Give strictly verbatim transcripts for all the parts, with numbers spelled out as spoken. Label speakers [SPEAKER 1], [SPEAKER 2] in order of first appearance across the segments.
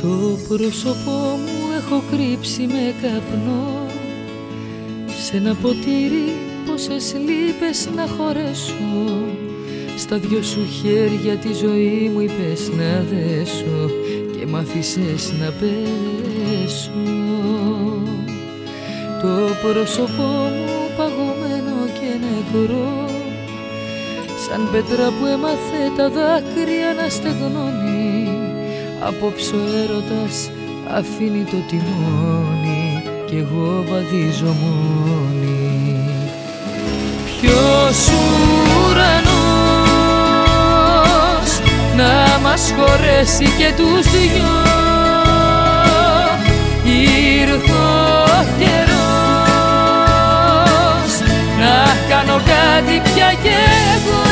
[SPEAKER 1] Το πρόσωπό μου έχω κρύψει με καπνό σε ένα ποτήρι πόσες λύπες να χωρέσω. Στα δυο σου χέρια τη ζωή μου είπες να δέσω και μ' άφησες να πέσω. Το πρόσωπό μου παγωμένο και νεκρό, σαν πέτρα που έμαθε τα δάκρυα να στεγνώνει. Απόψε ο έρωτας αφήνει το τιμόνι κι εγώ βαδίζω μόνη. Ποιος ουρανός να μας χωρέσει και τους δυο, ήρθε ο καιρός να κάνω κάτι πια κι εγώ.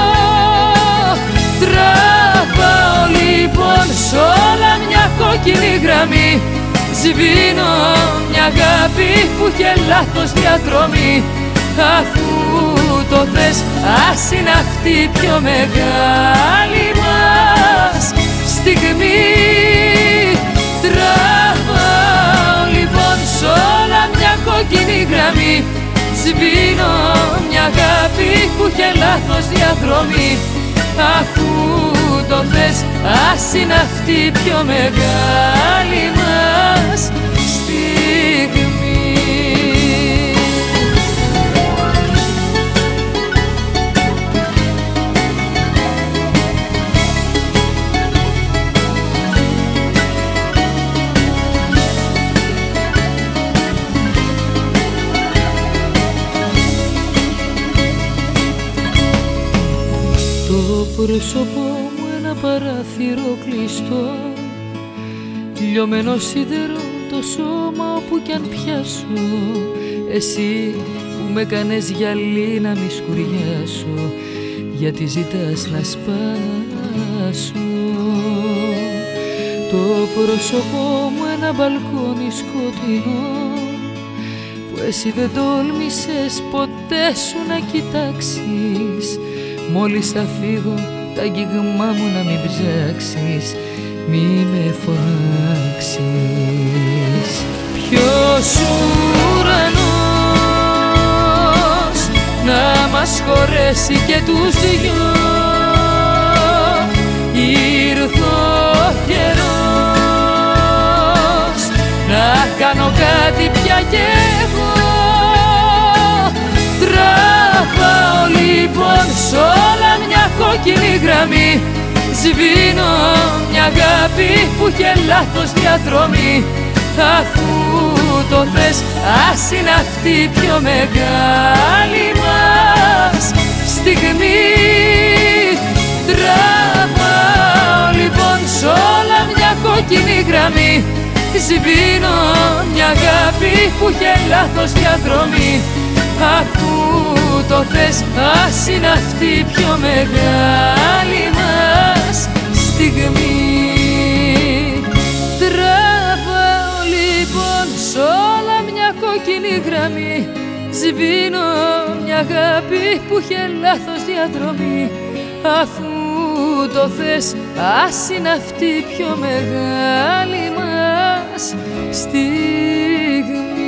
[SPEAKER 1] Τραβάω λοιπόν σ' όλα μια κόκκινη γραμμή, σβήνω μια αγάπη που είχε λάθος διαδρομή. Αφού το θες ας είναι αυτή η πιο μεγάλη μας στιγμή. Τραβάω λοιπόν σ' όλα μια κόκκινη γραμμή, σβήνω μια αγάπη που είχε λάθος διαδρομή. Αφού το θες ας είναι αυτή η πιο μεγάλη μας στιγμή. Το πρόσωπό μου ένα παράθυρο κλειστό, λιωμένο σίδερο το σώμα όπου κι αν πιάσω. Εσύ που με κάνες γυαλί να μη σκουριάσω, γιατί ζητάς να σπάσω. Το πρόσωπό μου ένα μπαλκόνι σκοτεινό, που εσύ δεν τόλμησες ποτέ σου να κοιτάξεις. Μόλις θα φύγω τα αγγίγμά μου να μην ψάξεις, μη με φωνάξεις. Ποιος ουρανός να μας χωρέσει και τους δυο, ήρθε ο καιρός να κάνω κάτι πια κι εγώ. Τραβάω λοιπόν σ' όλα μια κόκκινη γραμμή, σβήνω μια αγάπη που είχε λάθος διαδρομή. Αφού το θες ας είναι αυτή η πιο μεγάλη μας στιγμή. Τραβάω λοιπόν σ' όλα μια κόκκινη γραμμή, σβήνω μια αγάπη που είχε λάθος διαδρομή. Αφού το θες ας είναι αυτή η πιο μεγάλη μας στιγμή. Τραβάω λοιπόν σ' όλα μια κόκκινη γραμμή, σβήνω μια αγάπη που είχε λάθος διαδρομή. Αφού το θες ας είναι αυτή η πιο μεγάλη μας στιγμή.